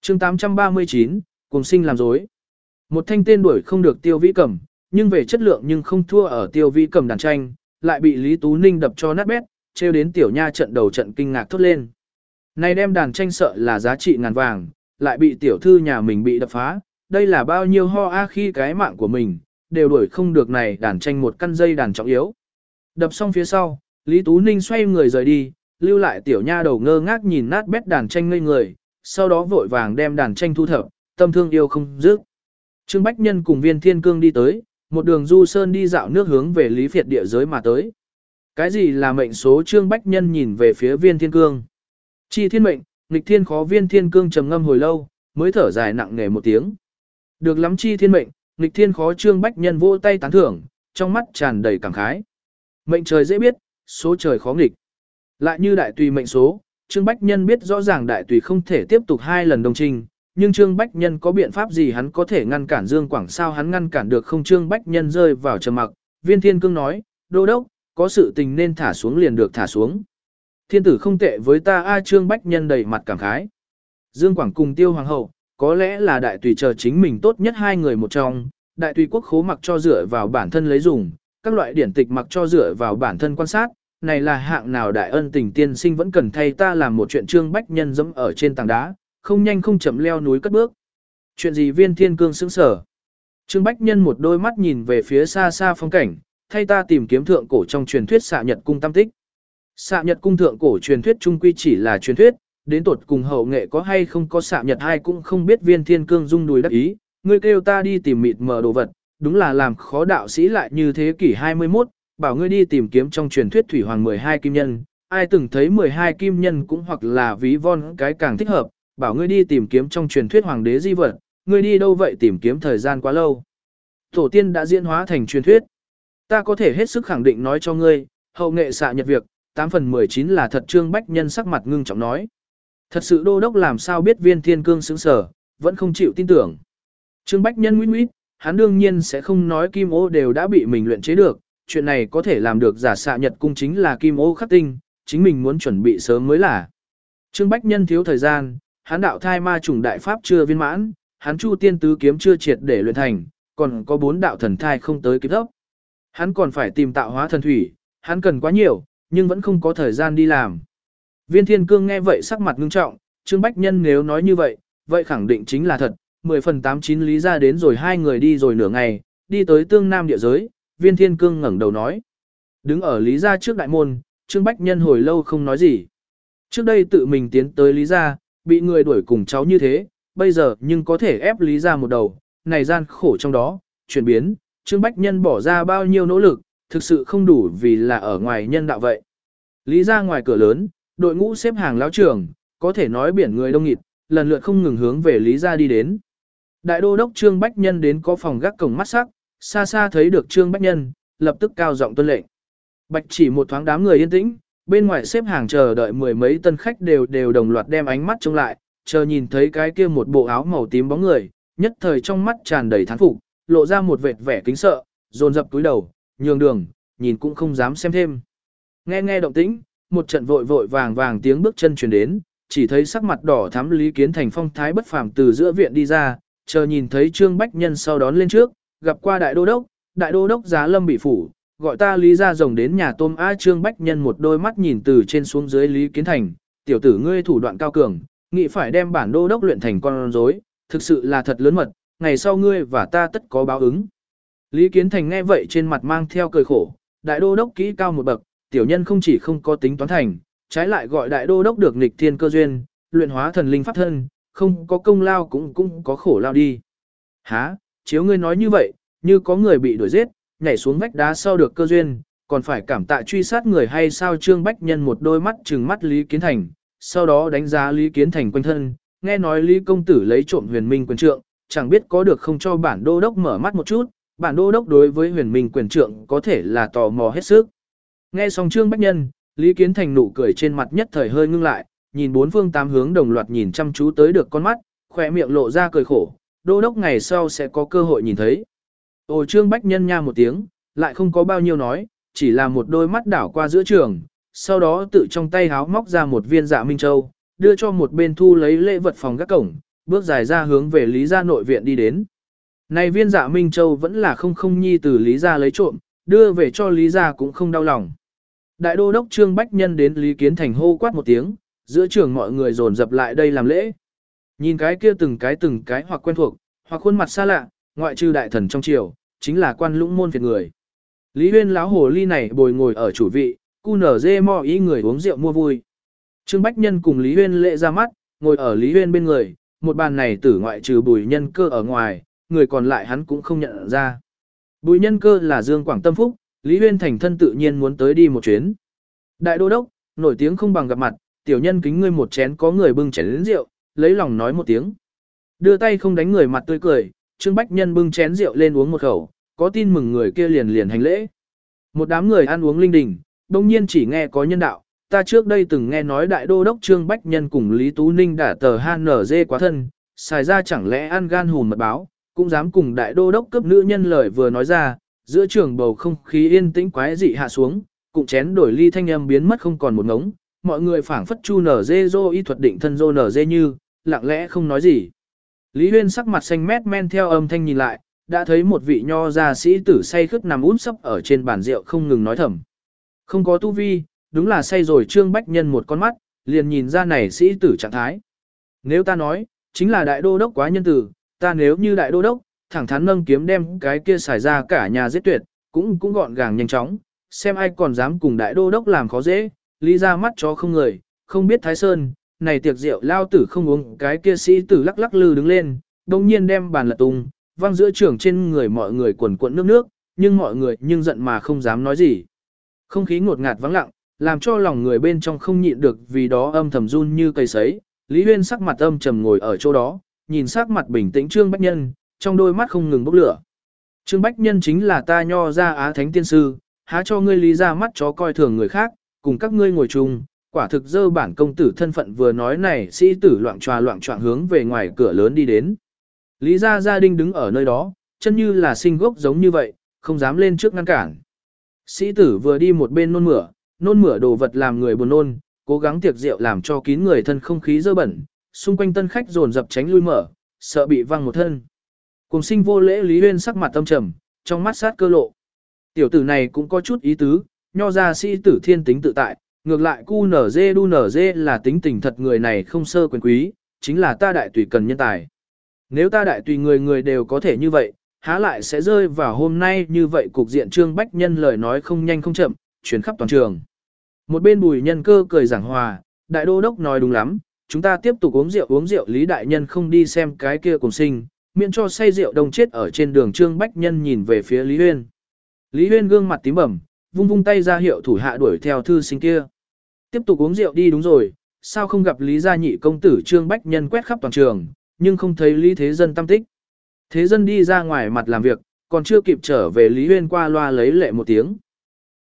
chương 839, cùng sinh làm dối. Một thanh tên đuổi không được Tiêu Vĩ Cầm, nhưng về chất lượng nhưng không thua ở Tiêu Vĩ Cầm đàn tranh, lại bị Lý Tú Ninh đập cho nát bét, trêu đến tiểu nha trận đầu trận kinh ngạc thốt lên. Này đem đàn tranh sợ là giá trị ngàn vàng, lại bị tiểu thư nhà mình bị đập phá, đây là bao nhiêu ho a khi cái mạng của mình, đều đuổi không được này đàn tranh một căn dây đàn trọng yếu. Đập xong phía sau, Lý Tú Ninh xoay người rời đi, lưu lại tiểu nha đầu ngơ ngác nhìn nát bét đàn tranh ngây người, sau đó vội vàng đem đàn tranh thu thập, tâm thương yêu không dứt. Trương Bách Nhân cùng Viên Thiên Cương đi tới, một đường du sơn đi dạo nước hướng về Lý Việt địa giới mà tới. Cái gì là mệnh số? Trương Bách Nhân nhìn về phía Viên Thiên Cương. Chi thiên mệnh, nghịch thiên khó. Viên Thiên Cương trầm ngâm hồi lâu, mới thở dài nặng nề một tiếng. Được lắm chi thiên mệnh, nghịch thiên khó. Trương Bách Nhân vỗ tay tán thưởng, trong mắt tràn đầy cảm khái. Mệnh trời dễ biết, số trời khó nghịch. Lại như đại tùy mệnh số, Trương Bách Nhân biết rõ ràng đại tùy không thể tiếp tục 2 lần đồng trình, nhưng Trương Bách Nhân có biện pháp gì hắn có thể ngăn cản Dương Quảng, sao hắn ngăn cản được không? Trương Bách Nhân rơi vào trầm mặc, Viên Thiên Cương nói, đô đốc, có sự tình nên thả xuống liền được thả xuống. Thiên tử không tệ với ta a. Trương Bách Nhân đầy mặt cảm khái. Dương Quảng cùng Tiêu Hoàng hậu, có lẽ là đại tùy chờ chính mình tốt nhất 2 người một trong, đại tùy quốc khố mặc cho dựa vào bản thân lấy dùng, các loại điển tịch mặc cho dựa vào bản thân quan sát, này là hạng nào đại ân tình tiên sinh vẫn cần thay ta làm một chuyện. Trương Bách Nhân dẫm ở trên tảng đá, không nhanh không chậm leo núi cất bước. Chuyện gì? Viên Thiên Cương sững sờ. Trương Bách Nhân một đôi mắt nhìn về phía xa xa phong cảnh, thay ta tìm kiếm thượng cổ trong truyền thuyết Xạ Nhật cung tam tích. Xạ Nhật cung thượng cổ truyền thuyết trung quy chỉ là truyền thuyết, đến tột cùng hậu nghệ có hay không có Xạ Nhật ai cũng không biết. Viên Thiên Cương rung đùi đắc ý, ngươi kêu ta đi tìm mịt mờ đồ vật, đúng là làm khó đạo sĩ lại như thế kỷ 21, bảo ngươi đi tìm kiếm trong truyền thuyết thủy hoàng 12 kim nhân, ai từng thấy 12 kim nhân cũng hoặc là ví von cái càng thích hợp, bảo ngươi đi tìm kiếm trong truyền thuyết hoàng đế di vật, ngươi đi đâu vậy? Tìm kiếm thời gian quá lâu. Tổ tiên đã diễn hóa thành truyền thuyết. Ta có thể hết sức khẳng định nói cho ngươi, hậu nghệ Xạ Nhật việc, 8 phần 19 là thật. Trương Bách Nhân sắc mặt ngưng trọng nói. Thật sự? Đô đốc làm sao biết? Viên Thiên Cương sững sờ, vẫn không chịu tin tưởng. Trương Bách Nhân nguyết nguyết, hắn đương nhiên sẽ không nói kim ô đều đã bị mình luyện chế được, chuyện này có thể làm được giả Xạ Nhật cung chính là kim ô khắc tinh, chính mình muốn chuẩn bị sớm mới là. Trương Bách Nhân thiếu thời gian, hắn đạo thai ma trùng đại pháp chưa viên mãn, hắn chu tiên tứ kiếm chưa triệt để luyện thành, còn có 4 đạo thần thai không tới kịp thấp. Hắn còn phải tìm tạo hóa thần thủy, hắn cần quá nhiều, nhưng vẫn không có thời gian đi làm. Viên Thiên Cương nghe vậy sắc mặt ngưng trọng, Trương Bách Nhân nếu nói như vậy, vậy khẳng định chính là thật. 10 phần 89 Lý ra đến rồi, 2 người đi rồi nửa ngày, đi tới tương nam địa giới. Viên Thiên Cương ngẩng đầu nói. Đứng ở Lý gia trước đại môn, Trương Bách Nhân hồi lâu không nói gì. Trước đây tự mình tiến tới Lý gia, bị người đuổi cùng cháu như thế, bây giờ nhưng có thể ép Lý gia một đầu, này gian khổ trong đó, chuyển biến, Trương Bách Nhân bỏ ra bao nhiêu nỗ lực, thực sự không đủ vì là ở ngoài nhân đạo vậy. Lý gia ngoài cửa lớn, đội ngũ xếp hàng lão trưởng, có thể nói biển người đông nghịt, lần lượt không ngừng hướng về Lý gia đi đến. Đại đô đốc Trương Bách Nhân đến có phòng gác cổng mắt sắc, xa xa thấy được Trương Bách Nhân, lập tức cao giọng tuân lệnh. Bạch chỉ một thoáng đám người yên tĩnh, bên ngoài xếp hàng chờ đợi 10 mấy tân khách đều đồng loạt đem ánh mắt trông lại, chờ nhìn thấy cái kia một bộ áo màu tím bóng người, nhất thời trong mắt tràn đầy thán phục, lộ ra một vệt vẻ kính sợ, dồn dập túi đầu, nhường đường, nhìn cũng không dám xem thêm. Nghe động tĩnh, một trận vội vàng tiếng bước chân truyền đến, chỉ thấy sắc mặt đỏ thắm Lý Kiến Thành phong thái bất phàm từ giữa viện đi ra, chờ nhìn thấy Trương Bách Nhân sau đón lên trước, gặp qua đại đô đốc Giá Lâm bị phủ, gọi ta Lý ra rồng đến nhà tôm. Trương Bách Nhân một đôi mắt nhìn từ trên xuống dưới Lý Kiến Thành, tiểu tử ngươi thủ đoạn cao cường, nghĩ phải đem bản đô đốc luyện thành con rối, thực sự là thật lớn mật, ngày sau ngươi và ta tất có báo ứng. Lý Kiến Thành nghe vậy trên mặt mang theo cười khổ, đại đô đốc kỹ cao một bậc, tiểu nhân không chỉ không có tính toán thành, trái lại gọi đại đô đốc được nghịch thiên cơ duyên, luyện hóa thần linh pháp thân, không có công lao cũng có khổ lao đi. Hả, chiếu ngươi nói như vậy, như có người bị đuổi giết, nhảy xuống vách đá sau được cơ duyên, còn phải cảm tạ truy sát người hay sao? Trương Bách Nhân một đôi mắt trừng mắt Lý Kiến Thành, sau đó đánh giá Lý Kiến Thành quanh thân, nghe nói Lý công tử lấy trộm Huyền Minh quyền trượng, chẳng biết có được không cho bản đô đốc mở mắt một chút, bản đô đốc đối với Huyền Minh quyền trượng có thể là tò mò hết sức. Nghe xong Trương Bách Nhân, Lý Kiến Thành nụ cười trên mặt nhất thời hơi ngưng lại, nhìn bốn phương tám hướng đồng loạt nhìn chăm chú tới được con mắt, khỏe miệng lộ ra cười khổ, đô đốc ngày sau sẽ có cơ hội nhìn thấy. Ồ, Trương Bách Nhân nha một tiếng, lại không có bao nhiêu nói, chỉ là một đôi mắt đảo qua giữa trường, sau đó tự trong tay háo móc ra một viên Dạ Minh Châu, đưa cho một bên thu lấy lễ vật phòng gác cổng, bước dài ra hướng về Lý gia nội viện đi đến. Này viên Dạ Minh Châu vẫn là không nhi từ Lý gia lấy trộm, đưa về cho Lý gia cũng không đau lòng. Đại đô đốc Trương Bách Nhân đến Lý Kiến Thành hô quát một tiếng, giữa trường mọi người dồn dập lại đây làm lễ. Nhìn cái kia từng cái hoặc quen thuộc, hoặc khuôn mặt xa lạ, ngoại trừ đại thần trong triều, chính là quan lũng môn phiệt người. Lý Huyên lão hồ ly này bồi ngồi ở chủ vị, cu nở dê mò ý người uống rượu mua vui. Trương Bách Nhân cùng Lý Huyên lệ ra mắt, ngồi ở Lý Huyên bên người, một bàn này tử ngoại trừ Bùi Nhân Cơ ở ngoài, người còn lại hắn cũng không nhận ra. Bùi Nhân Cơ là Dương Quảng Tâm Phúc, Lý Huyên thành thân tự nhiên muốn tới đi một chuyến. Đại đô đốc, nổi tiếng không bằng gặp mặt, tiểu nhân kính ngươi một chén, có người bưng chén đến rượu, lấy lòng nói một tiếng. Đưa tay không đánh người mặt tươi cười, Trương Bách Nhân bưng chén rượu lên uống một khẩu, có tin mừng người kia liền liền hành lễ. Một đám người ăn uống linh đình, đông nhiên chỉ nghe có nhân đạo, ta trước đây từng nghe nói đại đô đốc Trương Bách Nhân cùng Lý Tú Ninh đã tờ HNZ quá thân, xài ra chẳng lẽ ăn gan hùn mật báo, cũng dám cùng đại đô đốc cấp nữ nhân lời vừa nói ra, giữa trường bầu không khí yên tĩnh quái dị hạ xuống, cùng chén đổi ly thanh âm biến mất không còn một ngống, mọi người phảng phất chu nở dê dô y thuật định thân dô nở dê như, lặng lẽ không nói gì. Lý Huyên sắc mặt xanh mét men theo âm thanh nhìn lại, đã thấy một vị nho gia sĩ tử say khướt nằm út sấp ở trên bàn rượu không ngừng nói thầm. Không có tu vi, đúng là say rồi. Trương Bách Nhân một con mắt, liền nhìn ra này sĩ tử trạng thái. Nếu ta nói, chính là đại đô đốc quá nhân tử, ta nếu như đại đô đốc, thẳng thắn nâng kiếm đem cái kia xài ra cả nhà giết tuyệt, cũng gọn gàng nhanh chóng, xem ai còn dám cùng đại đô đốc làm khó dễ, Lý ra mắt chó không người, không biết Thái Sơn, này tiệc rượu lao tử không uống, cái kia sĩ tử lắc lắc lư đứng lên, đồng nhiên đem bàn lật tung, văng giữa trường trên người mọi người quần cuộn nước nước, nhưng mọi người nhưng giận mà không dám nói gì. Không khí ngột ngạt vắng lặng, làm cho lòng người bên trong không nhịn được vì đó âm thầm run như cây sấy. Lý Huyên sắc mặt âm trầm ngồi ở chỗ đó, nhìn sắc mặt bình tĩnh Trương Bách Nhân, trong đôi mắt không ngừng bốc lửa. Trương Bách Nhân chính là ta nho ra Á Thánh Tiên Sư, há cho ngươi Lý ra mắt chó coi thường người khác, cùng các ngươi ngồi chung, quả thực dơ bản công tử thân phận vừa nói này sĩ tử loạn choạng hướng về ngoài cửa lớn đi đến. Lý gia gia đình đứng ở nơi đó, chân như là sinh gốc giống như vậy, không dám lên trước ngăn cản. Sĩ tử vừa đi một bên nôn mửa đồ vật làm người buồn nôn, cố gắng tiệc rượu làm cho kín người thân không khí dơ bẩn, xung quanh tân khách dồn dập tránh lui mở, sợ bị văng một thân. Cùng sinh vô lễ Lý Huyên sắc mặt tâm trầm, trong mắt sát cơ lộ. Tiểu tử này cũng có chút ý tứ, nho ra sĩ tử thiên tính tự tại, ngược lại cu nở dê đu nở dê là tính tình thật, người này không sơ quyền quý, chính là ta đại tùy cần nhân tài. Nếu ta đại tùy người người đều có thể như vậy, há lại sẽ rơi vào hôm nay như vậy. Cục diện Trương Bách Nhân lời nói không nhanh không chậm, chuyển khắp toàn trường. Một bên Bùi Nhân Cơ cười giảng hòa, đại đô đốc nói đúng lắm, chúng ta tiếp tục uống rượu, Lý đại nhân không đi xem cái kia cùng sinh, miễn cho say rượu đông chết ở trên đường. Trương Bách Nhân nhìn về phía Lý Huyên. Lý Huyên gương mặt tím bầm, vung vung tay ra hiệu thủ hạ đuổi theo thư sinh kia. Tiếp tục uống rượu đi. Đúng rồi, sao không gặp Lý gia nhị công tử? Trương Bách Nhân quét khắp toàn trường, nhưng không thấy Lý Thế Dân tâm tích. Thế Dân đi ra ngoài mặt làm việc, còn chưa kịp trở về, Lý Huyên qua loa lấy lệ một tiếng.